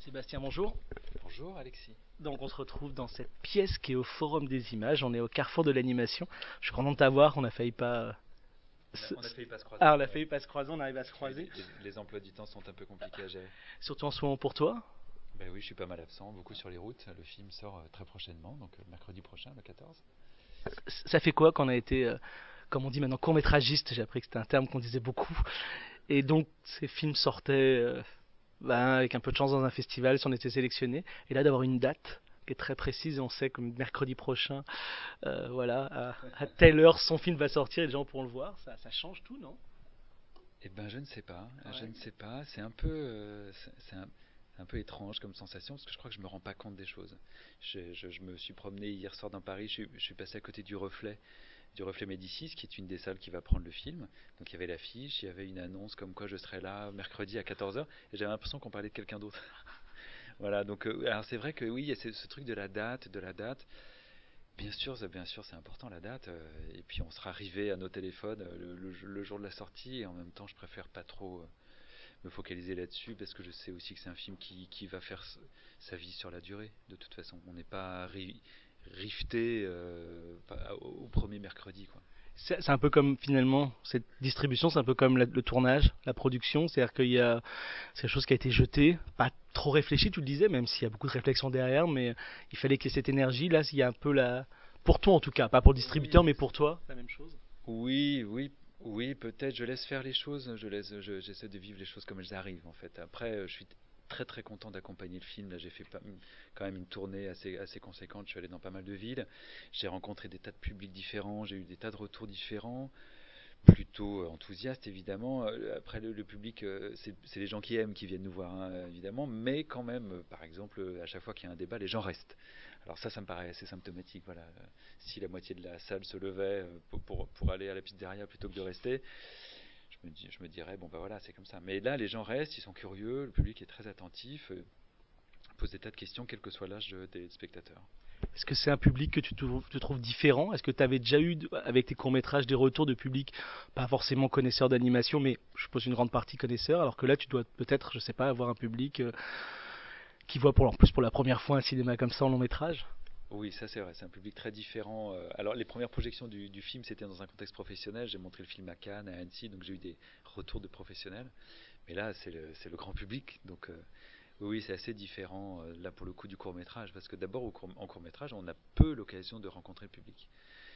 Sébastien, bonjour. Bonjour Alexis. Donc on se retrouve dans cette pièce qui est au Forum des Images. On est au carrefour de l'animation. Je suis content de t'avoir. On a failli pas. On a failli pas se croiser. Ah, on a Ouais. failli pas se croiser. On arrive à se Oui, croiser. les emplois du temps sont un peu compliqués à gérer. Surtout en ce moment pour toi. Ben oui, je suis pas mal absent, beaucoup sur les routes. Le film sort très prochainement, donc mercredi prochain, le 14. Ça fait quoi quand on a été, comme on dit maintenant, court-métragiste. J'ai appris que c'était un terme qu'on disait beaucoup. Et donc ces films sortaient avec un peu de chance dans un festival si on était sélectionné. Et là d'avoir une date qui est très précise et on sait que mercredi prochain, voilà, à telle heure son film va sortir et les gens pourront le voir. Ça change tout, non? Eh ben je ne sais pas, je Ouais. ne sais pas. C'est un peu, c'est un peu étrange comme sensation parce que je crois que je me rends pas compte des choses. Je me suis promené hier soir dans Paris, je suis passé à côté du Reflet Médicis, qui est une des salles qui va prendre le film. Donc il y avait l'affiche, il y avait une annonce comme quoi je serais là mercredi à 14 heures, et j'avais l'impression qu'on parlait de quelqu'un d'autre. Voilà, donc alors c'est vrai que oui, il y a ce truc de la date, de la date. Bien sûr, c'est important la date. Et puis on sera arrivé à nos téléphones le jour de la sortie. Et en même temps, je préfère pas trop me focaliser là-dessus parce que je sais aussi que c'est un film qui va faire sa vie sur la durée. De toute façon, on n'est pas rifté au premier mercredi, quoi. C'est un peu comme finalement cette distribution, c'est un peu comme le tournage, la production, c'est-à-dire qu'il y a c'est quelque chose qui a été jeté, pas trop réfléchi, tu le disais, même s'il y a beaucoup de réflexion derrière, mais il fallait qu'il y ait cette énergie. Là, il y a un peu la, pour toi en tout cas, pas pour le distributeur, Oui, mais pour toi, la même chose. oui, oui, oui, peut-être. Je laisse faire les choses. J'essaie de vivre les choses comme elles arrivent, en fait. Après, je suis très très content d'accompagner le film. Là, j'ai fait quand même une tournée assez conséquente. Je suis allé dans pas mal de villes. J'ai rencontré des tas de publics différents. J'ai eu des tas de retours différents, plutôt enthousiastes évidemment. Après, le public, c'est les gens qui aiment qui viennent nous voir, hein, évidemment. Mais quand même, par exemple, à chaque fois qu'il y a un débat, les gens restent. Alors ça me paraît assez symptomatique. Voilà. Si la moitié de la salle se levait pour aller à la pizzeria plutôt que de rester, je me dirais, bon ben voilà, c'est comme ça. Mais là, les gens restent, ils sont curieux, le public est très attentif, pose des tas de questions, quel que soit l'âge des spectateurs. Est-ce que c'est un public que tu trouves différent? Est-ce que tu avais déjà eu, avec tes courts-métrages, des retours de public, pas forcément connaisseurs d'animation, mais je suppose une grande partie connaisseurs, alors que là, tu dois peut-être, je sais pas, avoir un public qui voit en plus pour la première fois un cinéma comme ça en long métrage? Oui, ça c'est vrai, c'est un public très différent. Alors les premières projections du film, c'était dans un contexte professionnel. J'ai montré le film à Cannes, à Annecy, donc j'ai eu des retours de professionnels. Mais là, c'est le grand public, donc oui, c'est assez différent là pour le coup du court métrage, parce que d'abord en court métrage, on a peu l'occasion de rencontrer le public.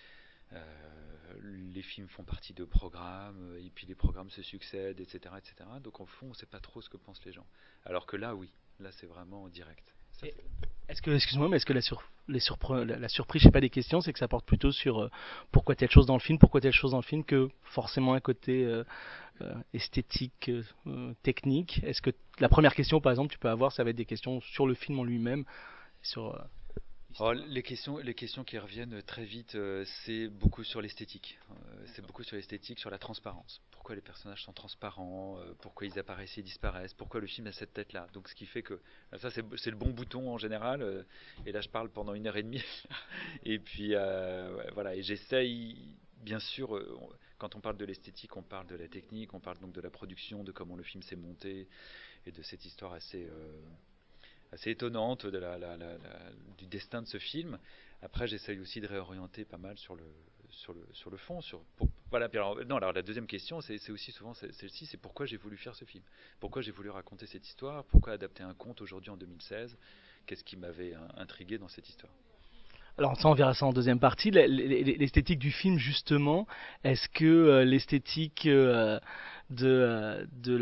Les films font partie de programmes, et puis les programmes se succèdent, etc., etc. Donc en fond, on ne sait pas trop ce que pensent les gens. Alors que là, oui, là c'est vraiment en direct. Ça, Et c'est... est-ce que, excuse-moi, mais est-ce que la surprise, c'est pas des questions, c'est que ça porte plutôt sur pourquoi telle chose dans le film, pourquoi telle chose dans le film, que forcément un côté esthétique, technique. Est-ce que la première question, par exemple, tu peux avoir, ça va être des questions sur le film en lui-même, sur Oh, l'histoire. les questions qui reviennent très vite, c'est beaucoup sur l'esthétique. C'est D'accord. beaucoup sur l'esthétique, sur la transparence. Pourquoi les personnages sont transparents, pourquoi ils apparaissent et disparaissent, pourquoi le film a cette tête-là. Donc ce qui fait que ça c'est le bon bouton en général. Et là je parle pendant 1 heure et demie. Et puis ouais, voilà. Et j'essaye, bien sûr, quand on parle de l'esthétique, on parle de la technique, on parle donc de la production, de comment le film s'est monté et de cette histoire assez étonnante du destin de ce film. Après, j'essaye aussi de réorienter pas mal sur le fond. Voilà. Puis alors, non, alors la deuxième question, c'est aussi souvent celle-ci, c'est pourquoi j'ai voulu faire ce film. Pourquoi j'ai voulu raconter cette histoire. Pourquoi adapter un conte aujourd'hui en 2016. Qu'est-ce qui m'avait intrigué dans cette histoire. Alors ça, on verra ça en deuxième partie. L'esthétique du film, justement, est-ce que l'esthétique de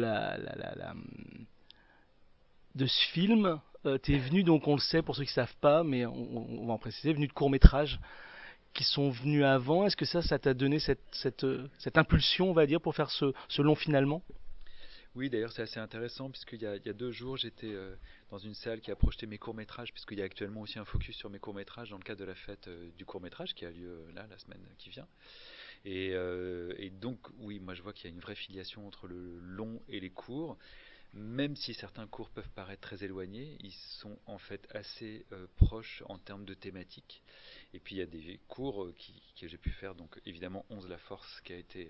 de ce film t'es venu, donc on le sait pour ceux qui ne savent pas, mais on va en préciser, venu de courts métrages qui sont venus avant. Est-ce que ça t'a donné cette impulsion, on va dire, pour faire ce long finalement? Oui, d'ailleurs, c'est assez intéressant, puisqu'il y a 2 jours, j'étais dans une salle qui a projeté mes courts-métrages, puisqu'il y a actuellement aussi un focus sur mes courts-métrages dans le cadre de la fête du court-métrage qui a lieu là, la semaine qui vient. Et donc, oui, moi je vois qu'il y a une vraie filiation entre le long et les courts. Même si certains cours peuvent paraître très éloignés, ils sont en fait assez proches en termes de thématiques. Et puis il y a des cours que j'ai pu faire, donc évidemment 11 la force qui a été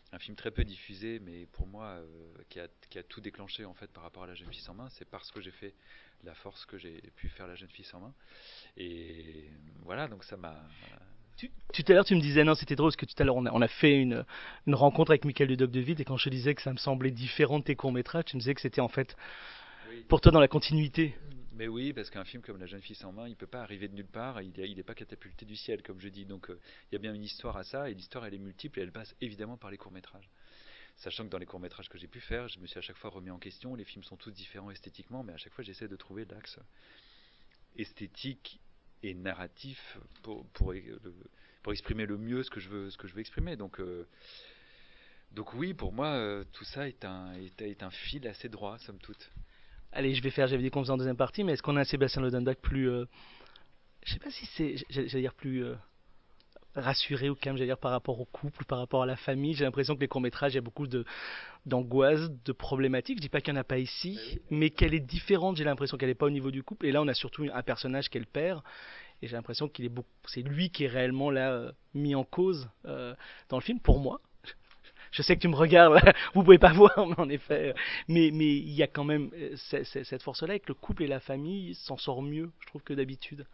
un film très peu diffusé, mais pour moi, qui a tout déclenché en fait par rapport à La Jeune Fille sans main. C'est parce que j'ai fait La Force que j'ai pu faire La Jeune Fille sans main. Et voilà, donc ça m'a. Tout à l'heure, tu me disais, non, c'était drôle, parce que tout à l'heure, on a fait une rencontre avec Michael de Doc de Vide, et quand je te disais que ça me semblait différent de tes courts-métrages, tu me disais que c'était en fait, Oui. pour toi, dans la continuité. Mais oui, parce qu'un film comme La Jeune Fille sans main, il peut pas arriver de nulle part, il est pas catapulté du ciel, comme je dis. Donc il y a bien une histoire à ça, et l'histoire elle est multiple, et elle passe évidemment par les courts-métrages. Sachant que dans les courts-métrages que j'ai pu faire, je me suis à chaque fois remis en question. Les films sont tous différents esthétiquement, mais à chaque fois j'essaie de trouver l'axe esthétique et narratif pour exprimer le mieux ce que je veux exprimer. Donc oui, pour moi, tout ça est un fil assez droit, somme toute. Allez, j'avais dit qu'on faisait en deuxième partie, mais est-ce qu'on a un Sébastien Lodenbach plus, je sais pas si c'est, j'allais dire plus rassuré ou calme, j'allais dire par rapport au couple, par rapport à la famille. J'ai l'impression que les courts-métrages, il y a beaucoup d'angoisse, de problématiques. Je dis pas qu'il n'y en a pas ici, Oui. mais qu'elle est différente. J'ai l'impression qu'elle n'est pas au niveau du couple. Et là, on a surtout un personnage qu'elle perd. Et j'ai l'impression c'est lui qui est réellement là mis en cause dans le film pour moi. Je sais que tu me regardes, là, vous pouvez pas voir, mais en effet, mais il y a quand même cette force-là, et que le couple et la famille s'en sort mieux, je trouve, que d'habitude.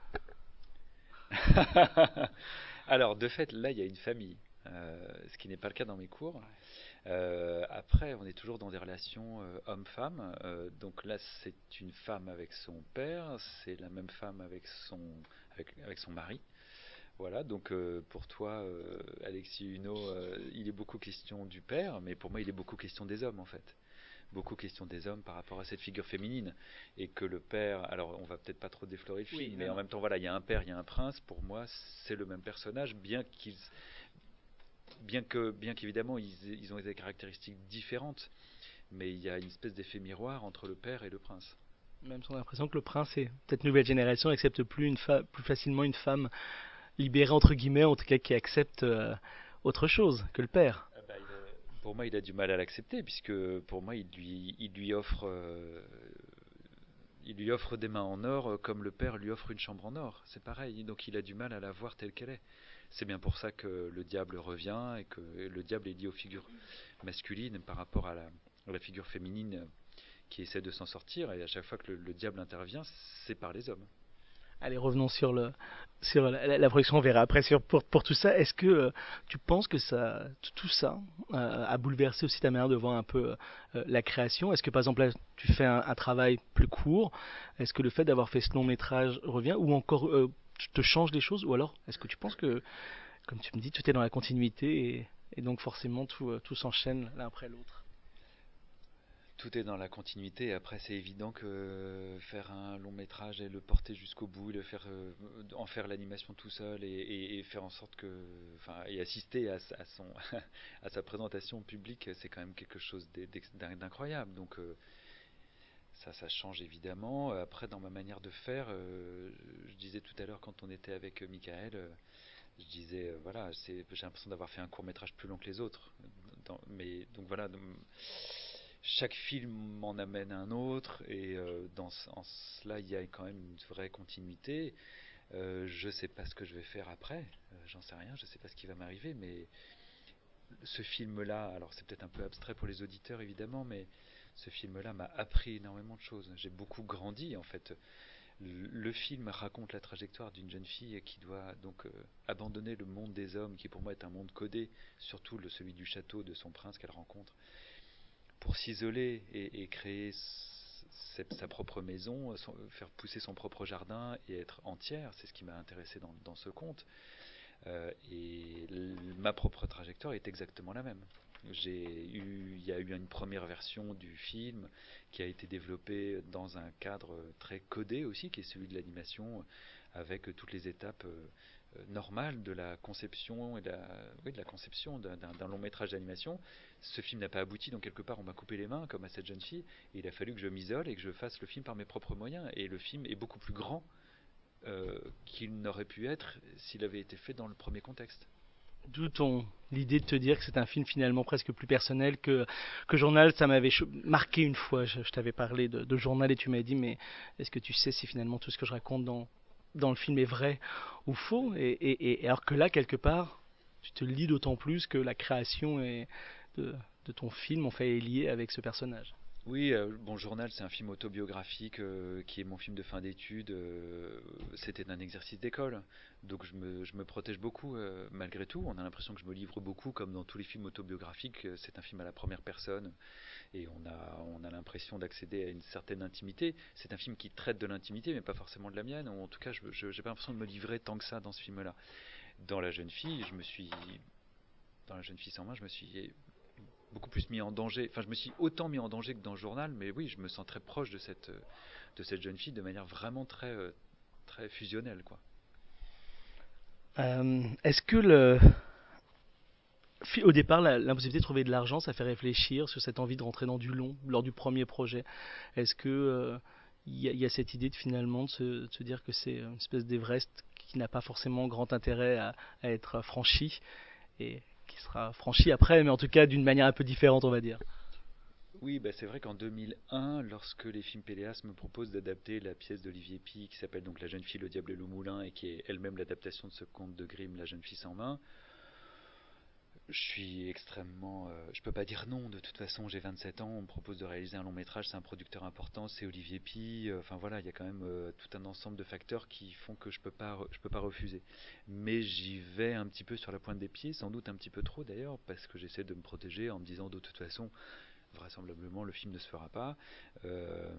Alors, de fait, là, il y a une famille, ce qui n'est pas le cas dans mes cours. Après, on est toujours dans des relations homme-femme. Donc là, c'est une femme avec son père, c'est la même femme avec son mari. Voilà, donc pour toi, Alexis Huneau, il est beaucoup question du père, mais pour moi, il est beaucoup question des hommes, en fait. Beaucoup question des hommes par rapport à cette figure féminine. Et que le père, alors on va peut-être pas trop déflorer le film, Oui, mais non, en non. même temps, voilà, il y a un père, il y a un prince. Pour moi, c'est le même personnage, bien qu'évidemment, ils ont des caractéristiques différentes. Mais il y a une espèce d'effet miroir entre le père et le prince. Même si on a l'impression que le prince et cette nouvelle génération accepte plus facilement une femme libérée entre guillemets, en tout cas qui accepte autre chose que le père. Ah bah, pour moi, il a du mal à l'accepter, puisque pour moi, il lui offre des mains en or comme le père lui offre une chambre en or. C'est pareil, donc il a du mal à la voir telle qu'elle est. C'est bien pour ça que le diable revient et que le diable est lié aux figures masculines par rapport à la figure féminine qui essaie de s'en sortir. Et à chaque fois que le diable intervient, c'est par les hommes. Allez, revenons sur la projection, on verra après pour tout ça. Est-ce que tu penses que tout ça a bouleversé aussi ta manière de voir un peu la création? Est-ce que par exemple là, tu fais un travail plus court? Est-ce que le fait d'avoir fait ce long métrage revient, ou encore tu te changes des choses? Ou alors est-ce que tu penses que, comme tu me dis, tout est dans la continuité, et donc forcément tout s'enchaîne l'un après l'autre? Tout est dans la continuité. Après, c'est évident que faire un long métrage et le porter jusqu'au bout, en faire l'animation tout seul et faire en sorte enfin, et assister à sa présentation publique, c'est quand même quelque chose d'incroyable. Donc ça change évidemment. Après, dans ma manière de faire, je disais tout à l'heure quand on était avec Michael, je disais voilà, j'ai l'impression d'avoir fait un court métrage plus long que les autres. Mais donc voilà. Chaque film m'en amène un autre et en cela il y a quand même une vraie continuité. Je sais pas ce que je vais faire après, j'en sais rien, je sais pas ce qui va m'arriver, mais ce film-là, alors c'est peut-être un peu abstrait pour les auditeurs évidemment, mais ce film-là m'a appris énormément de choses. J'ai beaucoup grandi en fait. Le film raconte la trajectoire d'une jeune fille qui doit donc abandonner le monde des hommes, qui pour moi est un monde codé, surtout celui du château de son prince qu'elle rencontre, pour s'isoler et créer sa propre maison, faire pousser son propre jardin et être entière. C'est ce qui m'a intéressé dans ce conte. Et ma propre trajectoire est exactement la même. Il y a eu une première version du film qui a été développée dans un cadre très codé aussi, qui est celui de l'animation, avec toutes les étapes normales de la conception de la conception d'un long métrage d'animation. Ce film n'a pas abouti, donc quelque part on m'a coupé les mains comme à cette jeune fille, et il a fallu que je m'isole et que je fasse le film par mes propres moyens. Et le film est beaucoup plus grand qu'il n'aurait pu être s'il avait été fait dans le premier contexte. D'où l'idée de te dire que c'est un film finalement presque plus personnel que Journal. Ça m'avait marqué une fois. Je t'avais parlé de Journal, et tu m'avais dit, mais est-ce que tu sais si finalement tout ce que je raconte dans le film est vrai ou faux? Et alors que là, quelque part, tu te le dis d'autant plus que la création de, de ton film, en fait, est lié avec ce personnage. Oui, bon, Journal, c'est un film autobiographique qui est mon film de fin d'études. C'était un exercice d'école, donc je me protège beaucoup malgré tout. On a l'impression que je me livre beaucoup, comme dans tous les films autobiographiques. C'est un film à la première personne et on a l'impression d'accéder à une certaine intimité. C'est un film qui traite de l'intimité, mais pas forcément de la mienne. Ou en tout cas, je n'ai pas l'impression de me livrer tant que ça dans ce film-là. Dans La Jeune Fille, dans La Jeune Fille sans main, je me suis beaucoup plus mis en danger. Enfin, je me suis autant mis en danger que dans le journal, mais oui, je me sens très proche de cette jeune fille de manière vraiment très fusionnelle, quoi. Est-ce que au départ, l'impossibilité de trouver de l'argent, ça fait réfléchir sur cette envie de rentrer dans du long lors du premier projet? Est-ce que y a cette idée de finalement de se dire que c'est une espèce d'Everest qui n'a pas forcément grand intérêt à être franchi et qui sera franchi après, mais en tout cas d'une manière un peu différente, on va dire. Oui, bah c'est vrai qu'en 2001, lorsque les films Péléas me proposent d'adapter la pièce d'Olivier Py qui s'appelle donc La jeune fille, le diable et le moulin et qui est elle-même l'adaptation de ce conte de Grimm, La jeune fille sans main, je suis extrêmement. Je peux pas dire non, de toute façon, j'ai 27 ans, on me propose de réaliser un long métrage, c'est un producteur important, c'est Olivier Py. Enfin voilà, il y a quand même tout un ensemble de facteurs qui font que je peux pas refuser. Mais j'y vais un petit peu sur la pointe des pieds, sans doute un petit peu trop d'ailleurs, parce que j'essaie de me protéger en me disant de toute façon, vraisemblablement, le film ne se fera pas. Euh,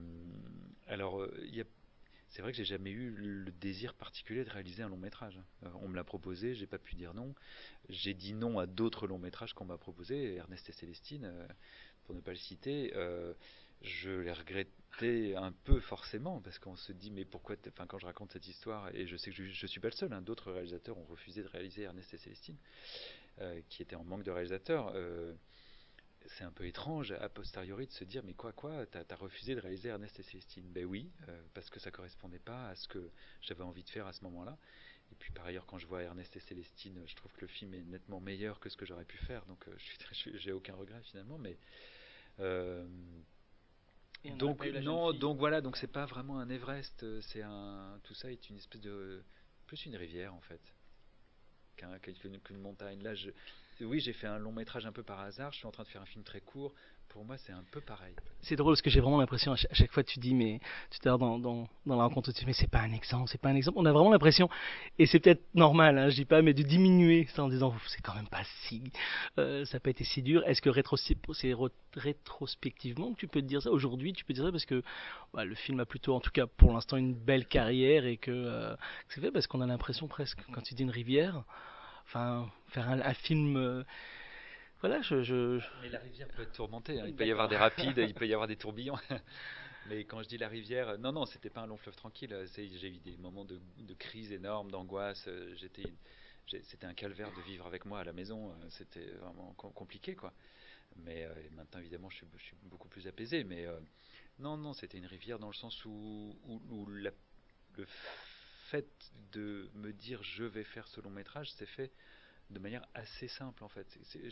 c'est vrai que j'ai jamais eu le désir particulier de réaliser un long métrage. On me l'a proposé, j'ai pas pu dire non. J'ai dit non à d'autres longs métrages qu'on m'a proposés, Ernest et Célestine, pour ne pas le citer. Je les regrettais un peu forcément parce qu'on se dit mais pourquoi enfin quand je raconte cette histoire et je sais que je suis pas le seul, hein, d'autres réalisateurs ont refusé de réaliser Ernest et Célestine, qui étaient en manque de réalisateurs. C'est un peu étrange a posteriori de se dire mais quoi t'as refusé de réaliser Ernest et Célestine. Ben oui, parce que ça correspondait pas à ce que j'avais envie de faire à ce moment-là. Et puis par ailleurs quand je vois Ernest et Célestine, je trouve que le film est nettement meilleur que ce que j'aurais pu faire, donc j'ai aucun regret finalement. Mais euh, Et on n'aurait donc pas eu la jeune non, fille. donc voilà, donc c'est pas vraiment un Everest, tout ça est une espèce de plus une rivière en fait qu'une montagne. Oui, j'ai fait un long métrage un peu par hasard. Je suis en train de faire un film très court. Pour moi, c'est un peu pareil. C'est drôle parce que j'ai vraiment l'impression à chaque fois tu dis mais tout à l'heure dans la rencontre tu dis mais c'est pas un exemple, c'est pas un exemple. On a vraiment l'impression et c'est peut-être normal, hein, je dis pas mais de diminuer ça en disant c'est quand même pas si ça n'a pas été si dur. Est-ce que rétrospectivement que tu peux te dire ça aujourd'hui, tu peux dire ça parce que bah, le film a plutôt en tout cas pour l'instant une belle carrière et que c'est fait parce qu'on a l'impression presque quand tu dis une rivière, enfin faire un film voilà Mais la rivière peut être tourmentée, hein. Il peut y avoir d'accord. des rapides, il peut y avoir des tourbillons. Mais quand je dis la rivière, non, c'était pas un long fleuve tranquille. J'ai eu des moments de crise énorme, d'angoisse. C'était un calvaire de vivre avec moi à la maison. C'était vraiment compliqué, quoi. Mais maintenant, évidemment, je suis beaucoup plus apaisé. Mais non, c'était une rivière dans le sens où le fait de me dire je vais faire ce long métrage, c'est fait de manière assez simple en fait.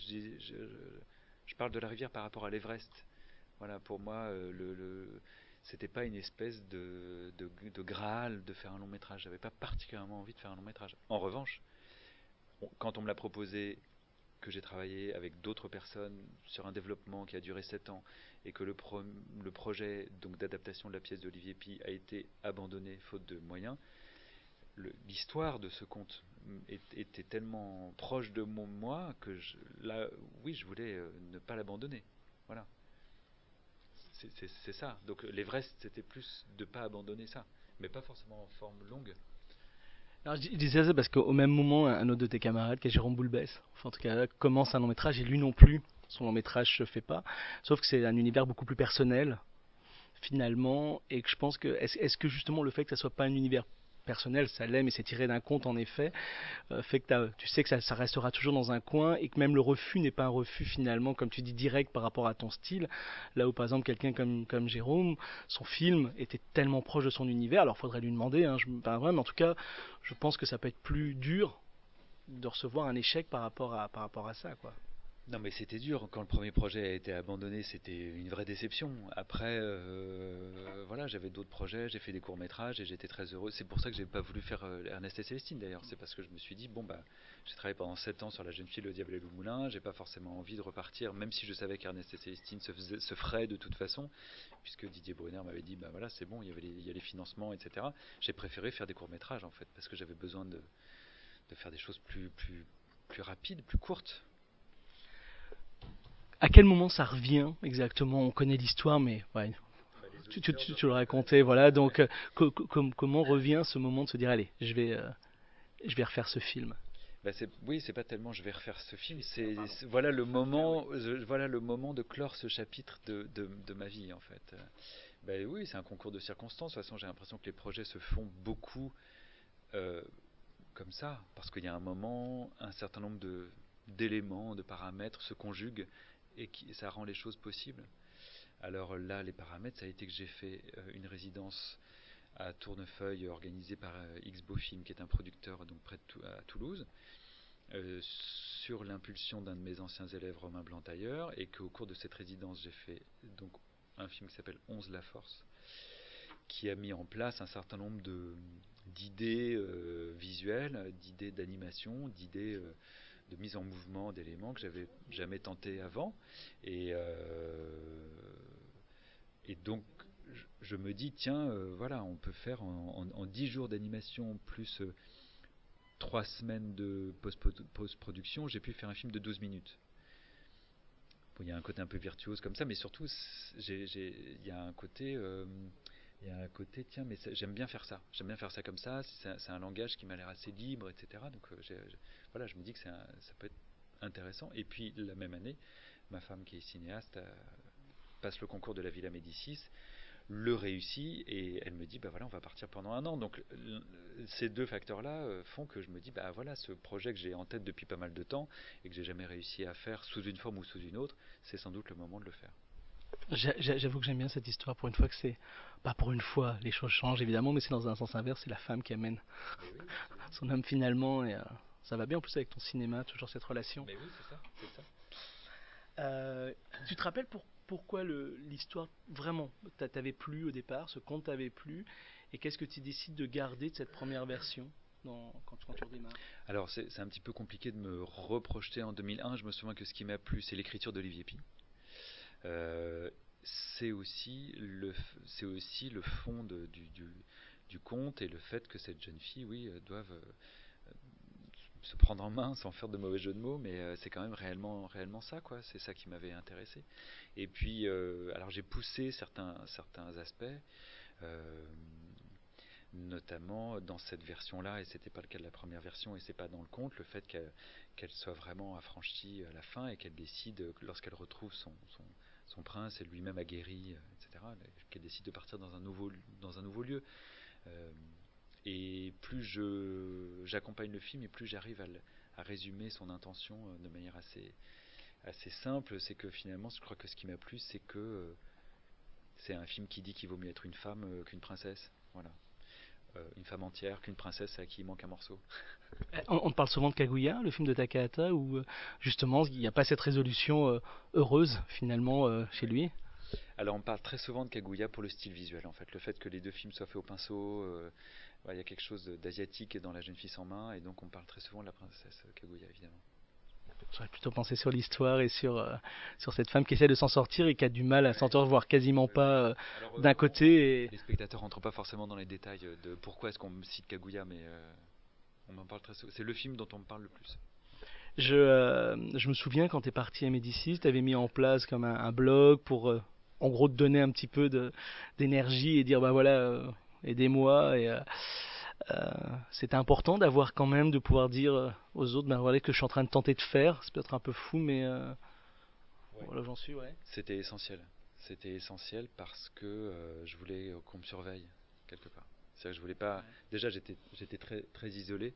Je parle de la rivière par rapport à l'Everest. Voilà, pour moi, c'était pas une espèce de Graal de faire un long métrage. J'avais pas particulièrement envie de faire un long métrage. En revanche, quand on me l'a proposé, que j'ai travaillé avec d'autres personnes sur un développement qui a duré 7 ans et que le projet donc d'adaptation de la pièce d'Olivier Py a été abandonné faute de moyens, l'histoire de ce conte était tellement proche de moi que là, oui, je voulais ne pas l'abandonner. Voilà, c'est ça. Donc l'Everest, c'était plus de ne pas abandonner ça, mais pas forcément en forme longue. Alors, je disais ça parce qu'au même moment, un autre de tes camarades, qui est Jérôme Boulbès, enfin en tout cas, commence un long métrage et lui non plus, son long métrage se fait pas. Sauf que c'est un univers beaucoup plus personnel, finalement, et que je pense que, est-ce que justement le fait que ça soit pas un univers personnel, ça l'est, mais c'est tiré d'un conte en effet, fait que tu sais que ça restera toujours dans un coin et que même le refus n'est pas un refus finalement, comme tu dis, direct par rapport à ton style. Là où par exemple quelqu'un comme Jérôme, son film était tellement proche de son univers, alors faudrait lui demander, hein, pas vrai, mais en tout cas, je pense que ça peut être plus dur de recevoir un échec par rapport à ça, quoi. Non, mais c'était dur. Quand le premier projet a été abandonné, c'était une vraie déception. Après, voilà, j'avais d'autres projets, j'ai fait des courts-métrages et j'étais très heureux. C'est pour ça que j'ai pas voulu faire Ernest et Célestine d'ailleurs. C'est parce que je me suis dit, bon, bah, j'ai travaillé pendant 7 ans sur La jeune fille, le diable et le moulin. J'ai pas forcément envie de repartir, même si je savais qu'Ernest et Célestine se ferait de toute façon, puisque Didier Brunner m'avait dit, bah voilà, c'est bon, il y a les financements, etc. J'ai préféré faire des courts-métrages en fait, parce que j'avais besoin de faire des choses plus rapides, plus courtes. À quel moment ça revient exactement? On connaît l'histoire, mais ouais, Bah, les tu, auditeurs doivent tu le pas la connaître. racontais, voilà. Ouais. Donc, comment revient ce moment de se dire, allez, je vais refaire ce film? Bah oui, c'est pas tellement je vais refaire ce film, Pardon. voilà le Je vais le faire, oui. moment, voilà le moment de clore ce chapitre de ma vie en fait. Bah oui, c'est un concours de circonstances. De toute façon, j'ai l'impression que les projets se font beaucoup euh, comme ça, parce qu'il y a un moment, un certain nombre d'éléments, de paramètres se conjuguent et ça rend les choses possibles. Alors là, les paramètres, ça a été que j'ai fait une résidence à Tournefeuille organisée par X Film, qui est un producteur donc près à Toulouse. Sur l'impulsion d'un de mes anciens élèves, Romain Blantailleur, et qu'au cours de cette résidence, j'ai fait donc un film qui s'appelle 11 La Force, qui a mis en place un certain nombre d'idées visuelles, d'idées d'animation, d'idées de mise en mouvement d'éléments que j'avais jamais tenté avant. Et, et donc, je me dis, tiens, voilà, on peut faire en 10 jours d'animation plus 3 semaines de post-production, j'ai pu faire un film de 12 minutes. Bon, il y a un côté un peu virtuose comme ça, mais surtout, il y a un côté, tiens, mais j'aime bien faire ça. J'aime bien faire ça comme ça. C'est un langage qui m'a l'air assez libre, etc. Donc, voilà, je me dis que ça peut être intéressant. Et puis, la même année, ma femme, qui est cinéaste, passe le concours de la Villa Médicis, le réussit et elle me dit bah voilà, on va partir pendant un an. Donc ces deux facteurs là font que je me dis bah voilà, ce projet que j'ai en tête depuis pas mal de temps et que j'ai jamais réussi à faire sous une forme ou sous une autre, c'est sans doute le moment de le faire. J'avoue que j'aime bien cette histoire pour une fois que c'est. Pas pour une fois, les choses changent évidemment, mais c'est dans un sens inverse, c'est la femme qui amène Mais oui, absolument. son homme finalement, et ça va bien en plus avec ton cinéma, toujours cette relation. Mais oui, c'est ça, c'est ça. Euh, Tu te rappelles pourquoi l'histoire vraiment t'avait plu au départ, ce conte t'avait plu, et qu'est-ce que tu décides de garder de cette première version quand tu redémarres? Alors c'est un petit peu compliqué de me reprojeter en 2001. Je me souviens que ce qui m'a plu, c'est l'écriture d'Olivier Py. Euh, c'est aussi le fond du conte et le fait que cette jeune fille, oui, doive se prendre en main sans faire de mauvais jeu de mots, mais c'est quand même réellement ça, quoi. C'est ça qui m'avait intéressé. Et puis, alors j'ai poussé certains aspects, euh, notamment dans cette version-là, et c'était pas le cas de la première version, et c'est pas dans le conte, le fait qu'elle soit vraiment affranchie à la fin et qu'elle décide, lorsqu'elle retrouve son prince et lui-même aguerri, etc., qu'elle décide de partir dans un nouveau lieu. Euh, et plus j'accompagne le film et plus j'arrive à résumer son intention de manière assez simple. C'est que finalement, je crois que ce qui m'a plu, c'est que c'est un film qui dit qu'il vaut mieux être une femme qu'une princesse. Voilà. Une femme entière qu'une princesse à qui il manque un morceau. On parle souvent de Kaguya, le film de Takahata, où justement il n'y a pas cette résolution heureuse finalement chez lui. Alors on parle très souvent de Kaguya pour le style visuel en fait. Le fait que les deux films soient faits au pinceau, il y a quelque chose d'asiatique dans La jeune fille sans main, et donc on parle très souvent de la princesse Kaguya évidemment. J'aurais plutôt pensé sur l'histoire et sur cette femme qui essaie de s'en sortir et qui a du mal à s'en sortir, voire quasiment Oui, oui. pas Alors, d'un côté. Et les spectateurs rentrent pas forcément dans les détails de pourquoi est-ce qu'on me cite Kaguya, mais on m'en parle très souvent. C'est le film dont on me parle le plus. je me souviens quand tu es parti à Médicis, tu avais mis en place comme un blog pour en gros te donner un petit peu d'énergie et dire bah voilà, aidez-moi. C'était important d'avoir quand même de pouvoir dire aux autres ben voilà que je suis en train de tenter de faire. C'est peut-être un peu fou, mais Ouais. voilà où j'en suis, ouais. C'était essentiel. C'était essentiel parce que je voulais qu'on me surveille quelque part. C'est-à-dire que je voulais pas. Ouais. Déjà, j'étais très isolé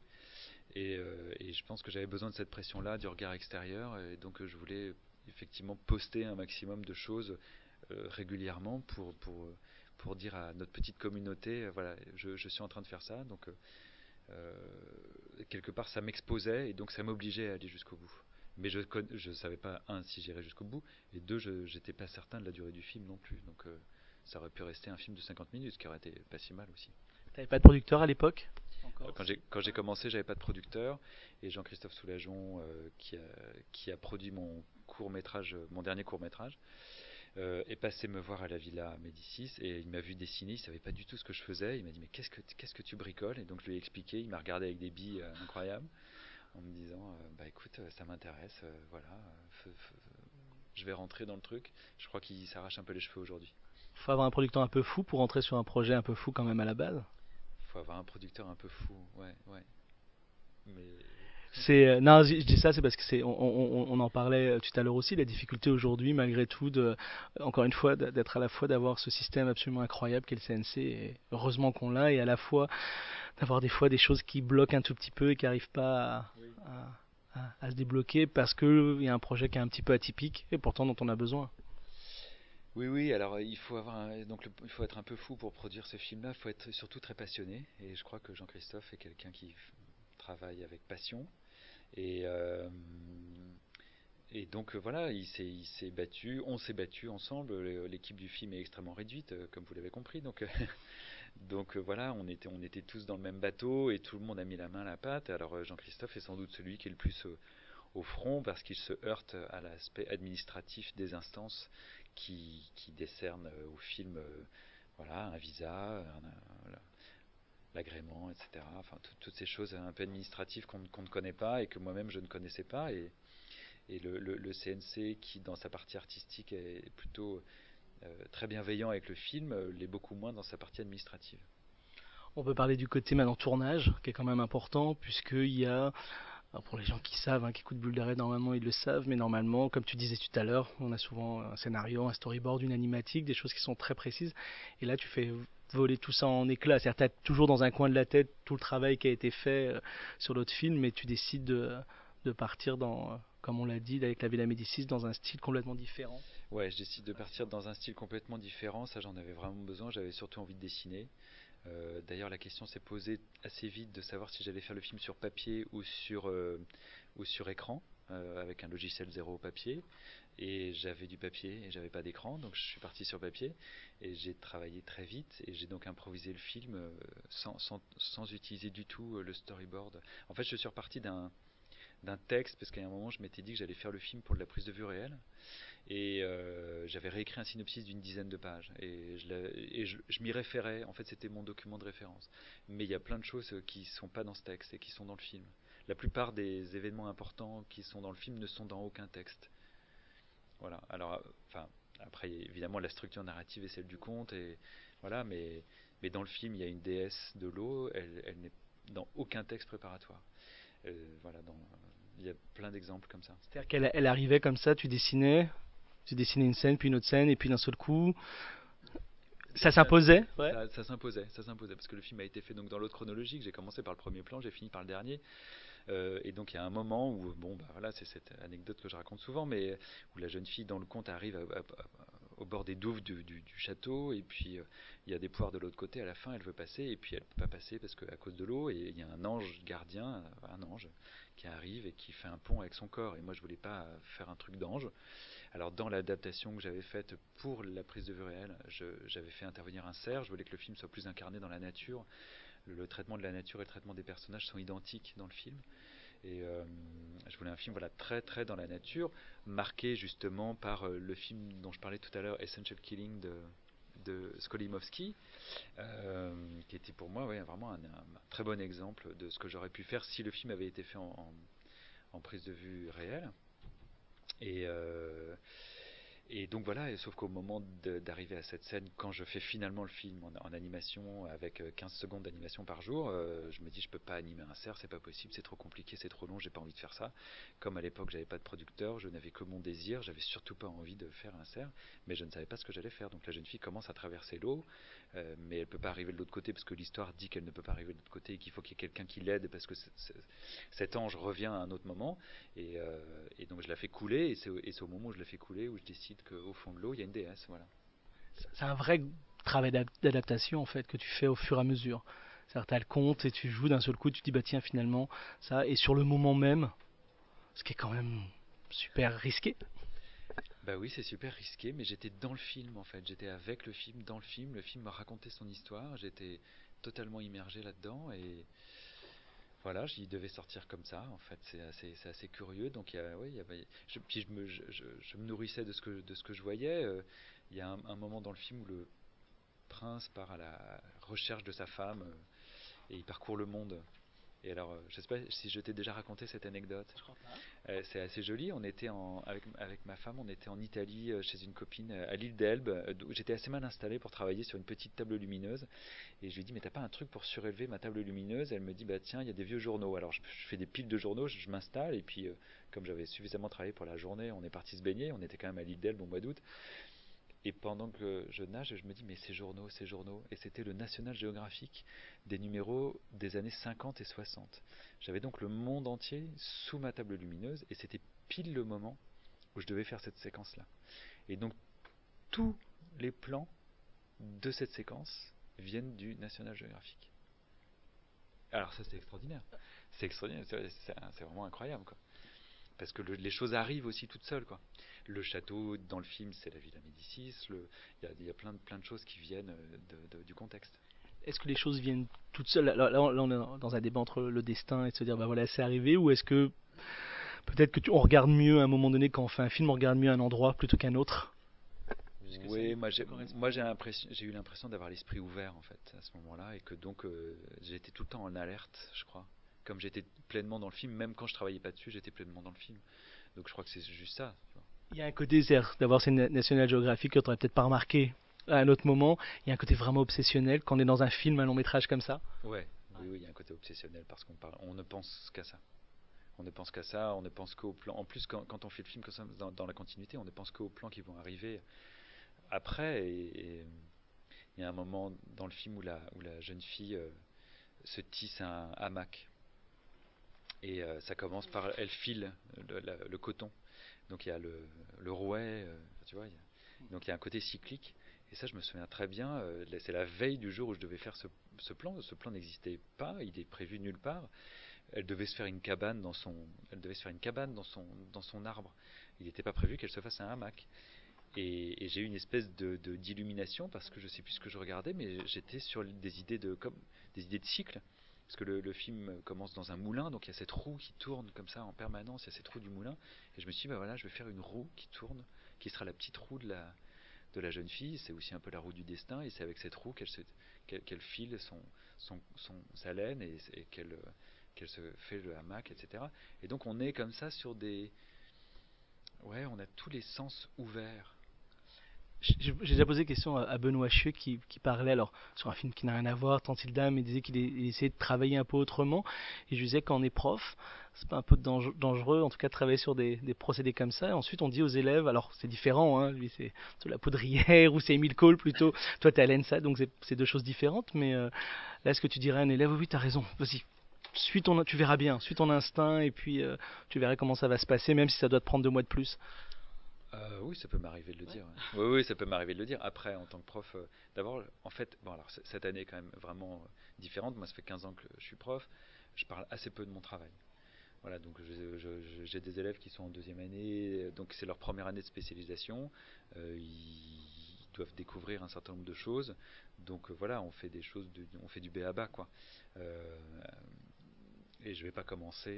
et je pense que j'avais besoin de cette pression-là, du regard extérieur, et donc je voulais effectivement poster un maximum de choses régulièrement pour dire à notre petite communauté, voilà, je suis en train de faire ça, donc quelque part ça m'exposait et donc ça m'obligeait à aller jusqu'au bout. Mais je savais pas, un, si j'irais jusqu'au bout, et deux, j'étais pas certain de la durée du film non plus. Donc ça aurait pu rester un film de 50 minutes, ce qui aurait été pas si mal aussi. T'avais pas de producteur à l'époque encore? Quand j'ai commencé, j'avais pas de producteur, et Jean-Christophe Soulageon, qui a produit mon court métrage, mon dernier court métrage, est passé me voir à la Villa Médicis, et il m'a vu dessiner, il savait pas du tout ce que je faisais, il m'a dit mais qu'est-ce que tu bricoles, et donc je lui ai expliqué, il m'a regardé avec des billes incroyables, en me disant bah écoute, ça m'intéresse, voilà, je vais rentrer dans le truc. Je crois qu'il s'arrache un peu les cheveux aujourd'hui. Faut avoir un producteur un peu fou pour rentrer sur un projet un peu fou quand même à la base. Il faut avoir un producteur un peu fou, ouais, ouais. Mais Non, je dis ça, c'est parce que on en parlait tout à l'heure aussi, la difficulté aujourd'hui, malgré tout, encore une fois, d'être à la fois d'avoir ce système absolument incroyable qu'est le CNC, et heureusement qu'on l'a, et à la fois d'avoir des fois des choses qui bloquent un tout petit peu et qui n'arrivent pas oui. à se débloquer parce qu'il y a un projet qui est un petit peu atypique et pourtant dont on a besoin. Oui, oui, alors il faut il faut être un peu fou pour produire ce film-là, il faut être surtout très passionné, et je crois que Jean-Christophe est quelqu'un qui travaille avec passion, et, euh, et donc voilà, il s'est battu, on s'est battu ensemble, l'équipe du film est extrêmement réduite, comme vous l'avez compris, donc, voilà, on était tous dans le même bateau, et tout le monde a mis la main à la pâte. Alors Jean-Christophe est sans doute celui qui est le plus au front, parce qu'il se heurte à l'aspect administratif des instances qui décernent au film voilà, un visa, l'agrément, etc. Enfin, toutes ces choses un peu administratives qu'on ne connaît pas, et que moi-même je ne connaissais pas. Et le CNC, qui dans sa partie artistique est plutôt très bienveillant avec le film, l'est beaucoup moins dans sa partie administrative. On peut parler du côté maintenant tournage, qui est quand même important, puisqu'il y a, alors pour les gens qui savent, qui écoutent Bulle d'arrêt, normalement ils le savent, mais normalement, comme tu disais tout à l'heure, on a souvent un scénario, un storyboard, une animatique, des choses qui sont très précises, et là tu fais voler tout ça en éclats. C'est-à-dire tu as toujours dans un coin de la tête tout le travail qui a été fait sur l'autre film, mais tu décides de partir dans, comme on l'a dit, avec la Villa Médicis, dans un style complètement différent. Ouais, je décide de partir dans un style complètement différent, ça j'en avais vraiment besoin, j'avais surtout envie de dessiner. D'ailleurs, la question s'est posée assez vite de savoir si j'allais faire le film sur papier ou sur écran, avec un logiciel zéro papier. Et j'avais du papier et j'avais pas d'écran, donc je suis parti sur papier. Et j'ai travaillé très vite, et j'ai donc improvisé le film sans utiliser du tout le storyboard. En fait, je suis reparti d'un texte, parce qu'à un moment, je m'étais dit que j'allais faire le film pour de la prise de vue réelle. Et j'avais réécrit un synopsis d'une dizaine de pages, et je m'y référais. En fait, c'était mon document de référence. Mais il y a plein de choses qui ne sont pas dans ce texte et qui sont dans le film. La plupart des événements importants qui sont dans le film ne sont dans aucun texte. Voilà. Alors, enfin, après, évidemment, la structure narrative est celle du conte, et voilà. Mais dans le film, il y a une déesse de l'eau. Elle n'est dans aucun texte préparatoire. Voilà. Il y a plein d'exemples comme ça. C'est-à-dire qu'elle arrivait comme ça, tu dessinais une scène, puis une autre scène, et puis d'un seul coup, ça s'imposait. Ouais. Ça s'imposait, parce que le film a été fait donc dans l'autre chronologique. J'ai commencé par le premier plan, j'ai fini par le dernier. Et donc il y a un moment où, bon, bah voilà, c'est cette anecdote que je raconte souvent, mais où la jeune fille dans le conte arrive au bord des douves du château, et puis il y a des poires de l'autre côté. À la fin, elle veut passer, et puis elle peut pas passer parce que à cause de l'eau, et il y a un ange gardien, un ange qui arrive et qui fait un pont avec son corps. Et moi, je voulais pas faire un truc d'ange. Alors dans l'adaptation que j'avais faite pour la prise de vue réelle, j'avais fait intervenir un cerf. Je voulais que le film soit plus incarné dans la nature. Le traitement de la nature et le traitement des personnages sont identiques dans le film. Et je voulais un film, voilà, très très dans la nature, marqué justement par le film dont je parlais tout à l'heure, Essential Killing de Skolimowski, qui était pour moi, ouais, vraiment un très bon exemple de ce que j'aurais pu faire si le film avait été fait en prise de vue réelle. Et, et donc voilà, et sauf qu'au moment d'arriver à cette scène, quand je fais finalement le film en animation, avec 15 secondes d'animation par jour, je me dis je peux pas animer un cerf, c'est pas possible, c'est trop compliqué, c'est trop long, j'ai pas envie de faire ça. Comme à l'époque j'avais pas de producteur, je n'avais que mon désir, j'avais surtout pas envie de faire un cerf, mais je ne savais pas ce que j'allais faire. Donc la jeune fille commence à traverser l'eau, mais elle peut pas arriver de l'autre côté, parce que l'histoire dit qu'elle ne peut pas arriver de l'autre côté, et qu'il faut qu'il y ait quelqu'un qui l'aide, parce que cet ange revient à un autre moment. Et donc je la fais couler, et c'est au moment où je la fais couler où je décide qu'au fond de l'eau, il y a une déesse. Voilà. C'est un vrai travail d'adaptation en fait que tu fais au fur et à mesure. C'est-à-dire tu as le compte et tu joues d'un seul coup, tu te dis bah tiens finalement ça, et sur le moment même, ce qui est quand même super risqué. Bah oui, c'est super risqué, mais j'étais dans le film en fait. J'étais avec le film, dans le film. Le film m'a raconté son histoire. J'étais totalement immergé là-dedans et voilà, j'y devais sortir comme ça. En fait, c'est assez curieux. Donc, oui, puis je me nourrissais de ce que je voyais. Il y a un moment dans le film où le prince part à la recherche de sa femme et il parcourt le monde. Et alors, je ne sais pas si je t'ai déjà raconté cette anecdote. Je crois pas. C'est assez joli. On était avec ma femme, on était en Italie chez une copine à l'île d'Elbe. Où j'étais assez mal installé pour travailler sur une petite table lumineuse. Et je lui dis, mais t'as pas un truc pour surélever ma table lumineuse? Elle me dit, bah tiens, il y a des vieux journaux. Alors je fais des piles de journaux, je m'installe. Et puis, comme j'avais suffisamment travaillé pour la journée, on est parti se baigner. On était quand même à l'île d'Elbe au mois d'août. Et pendant que je nage, je me dis, mais ces journaux, ces journaux. Et c'était le National Geographic des numéros des années 50 et 60. J'avais donc le monde entier sous ma table lumineuse. Et c'était pile le moment où je devais faire cette séquence-là. Et donc, tous les plans de cette séquence viennent du National Geographic. Alors ça, c'est extraordinaire. C'est extraordinaire, c'est vraiment incroyable, quoi. Parce que les choses arrivent aussi toutes seules, quoi. Le château dans le film, c'est la Villa Médicis. Il y a plein de choses qui viennent du contexte. Est-ce que les choses viennent toutes seules? Là, on est dans un débat entre le destin et de se dire, bah voilà, c'est arrivé, ou est-ce que peut-être on regarde mieux à un moment donné quand on fait un film, on regarde mieux un endroit plutôt qu'un autre? Oui, j'ai eu l'impression d'avoir l'esprit ouvert en fait à ce moment-là et que donc j'étais tout le temps en alerte, je crois. Comme j'étais pleinement dans le film, même quand je travaillais pas dessus, j'étais pleinement dans le film. Donc je crois que c'est juste ça. Tu Il y a un côté, c'est-à-dire d'avoir ces National Geographic que tu n'aurais peut-être pas remarqué à un autre moment. Il y a un côté vraiment obsessionnel quand on est dans un film, un long métrage comme ça. vois. Ouais, oui, il y a un côté obsessionnel parce on ne pense qu'à ça. On ne pense qu'à ça, on ne pense qu'au plan. En plus, quand on fait le film comme ça, dans la continuité, on ne pense qu'aux plans qui vont arriver après. Et il y a un moment dans le film où la jeune fille se tisse un hamac. Et ça commence par elle file le coton. Donc il y a le rouet, tu vois. Donc il y a un côté cyclique. Et ça, je me souviens très bien. C'est la veille du jour où je devais faire ce plan. Ce plan n'existait pas. Il est prévu nulle part. Elle devait se faire une cabane dans son arbre. Il n'était pas prévu qu'elle se fasse un hamac. Et j'ai eu une espèce d'illumination parce que je sais plus ce que je regardais, mais j'étais sur des idées de cycle. Parce que le film commence dans un moulin, donc il y a cette roue qui tourne comme ça en permanence, il y a cette roue du moulin. Et je me suis dit, bah voilà, je vais faire une roue qui tourne, qui sera la petite roue de la jeune fille. C'est aussi un peu la roue du destin, et c'est avec cette roue qu'elle file sa laine et qu'elle se fait le hamac, etc. Et donc on est comme ça sur des. Ouais, on a tous les sens ouverts. J'ai déjà posé question à Benoît Chieux qui parlait alors sur un film qui n'a rien à voir, Tant il dame, et disait il essayait de travailler un peu autrement. Et je disais quand on est prof, c'est pas un peu dangereux, en tout cas de travailler sur des procédés comme ça. Et ensuite on dit aux élèves, alors c'est différent, hein, lui c'est de la poudrière ou c'est Émile Cole plutôt. Toi t'es à l'ENSA, donc c'est deux choses différentes. Mais là, est-ce que tu dirais à un élève, oui, t'as raison, vas-y, tu verras bien, suis ton instinct et puis tu verras comment ça va se passer, même si ça doit te prendre 2 mois de plus. Oui, ça peut m'arriver de le Ouais. dire. Ouais. Oui, oui, ça peut m'arriver de le dire. Après, en tant que prof, d'abord, en fait, bon, alors cette année est quand même vraiment différente. Moi, ça fait 15 ans que je suis prof. Je parle assez peu de mon travail. Voilà, donc j'ai des élèves qui sont en deuxième année, donc c'est leur première année de spécialisation. Ils doivent découvrir un certain nombre de choses. Donc voilà, on fait on fait du b a ba quoi. Euh, et je vais pas commencer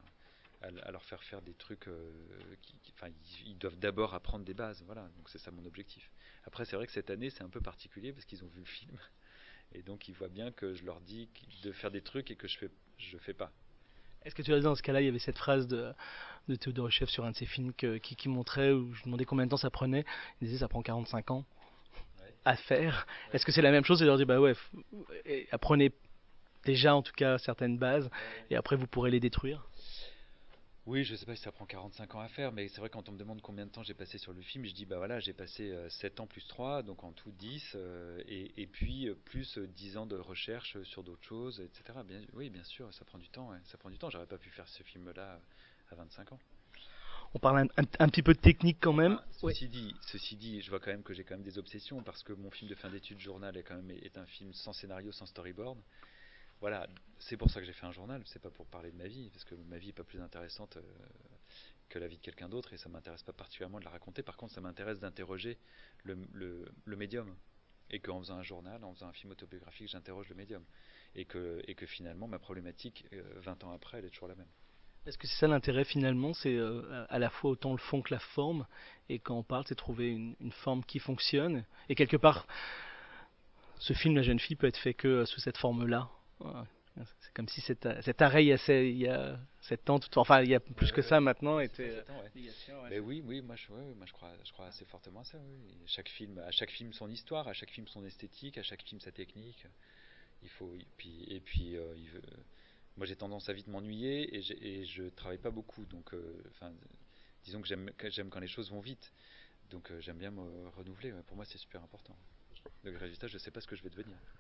à leur faire des trucs enfin, ils doivent d'abord apprendre des bases, voilà, donc c'est ça mon objectif. Après c'est vrai que cette année c'est un peu particulier parce qu'ils ont vu le film et donc ils voient bien que je leur dis de faire des trucs et que je fais pas. Est-ce que tu as dit dans ce cas-là, il y avait cette phrase de Théodore Chef sur un de ses films qui montrait, où je demandais combien de temps ça prenait, il disait ça prend 45 ans Ouais, à faire. ouais, Est-ce que c'est la même chose? Et leur dire bah ouais, apprenez déjà en tout cas certaines bases ouais, ouais. et après vous pourrez les détruire. Oui, je sais pas si ça prend 45 ans à faire, mais c'est vrai quand on me demande combien de temps j'ai passé sur le film, je dis bah voilà, j'ai passé 7 ans plus 3, donc en tout 10, et puis plus 10 ans de recherche sur d'autres choses, etc. Bien, oui, bien sûr, ça prend du temps, ouais, ça prend du temps. J'aurais pas pu faire ce film-là à 25 ans. On parle un petit peu de technique quand même. Enfin, Oui. ceci dit, je vois quand même que j'ai quand même des obsessions parce que mon film de fin d'études journal est un film sans scénario, sans storyboard. Voilà, c'est pour ça que j'ai fait un journal, c'est pas pour parler de ma vie, parce que ma vie est pas plus intéressante que la vie de quelqu'un d'autre, et ça m'intéresse pas particulièrement de la raconter. Par contre, ça m'intéresse d'interroger le médium, et qu'en faisant un journal, en faisant un film autobiographique, j'interroge le médium, et que finalement ma problématique, 20 ans après, elle est toujours la même. Est-ce que c'est ça l'intérêt finalement? C'est à la fois autant le fond que la forme. Et quand on parle, c'est trouver une forme qui fonctionne. Et quelque part, ce film, La jeune fille, peut être fait que sous cette forme-là. Voilà. C'est comme si cet arrêt, il y a 7 ans, enfin il y a plus que ça maintenant, était 7 ans, ouais. Mais oui, oui, moi je crois assez fortement à ça. Oui. À chaque film son histoire, à chaque film son esthétique, à chaque film sa technique. Il faut, moi j'ai tendance à vite m'ennuyer et je travaille pas beaucoup, donc disons que j'aime quand les choses vont vite, donc j'aime bien me renouveler. Ouais. Pour moi c'est super important. Donc résultat, je sais pas ce que je vais devenir.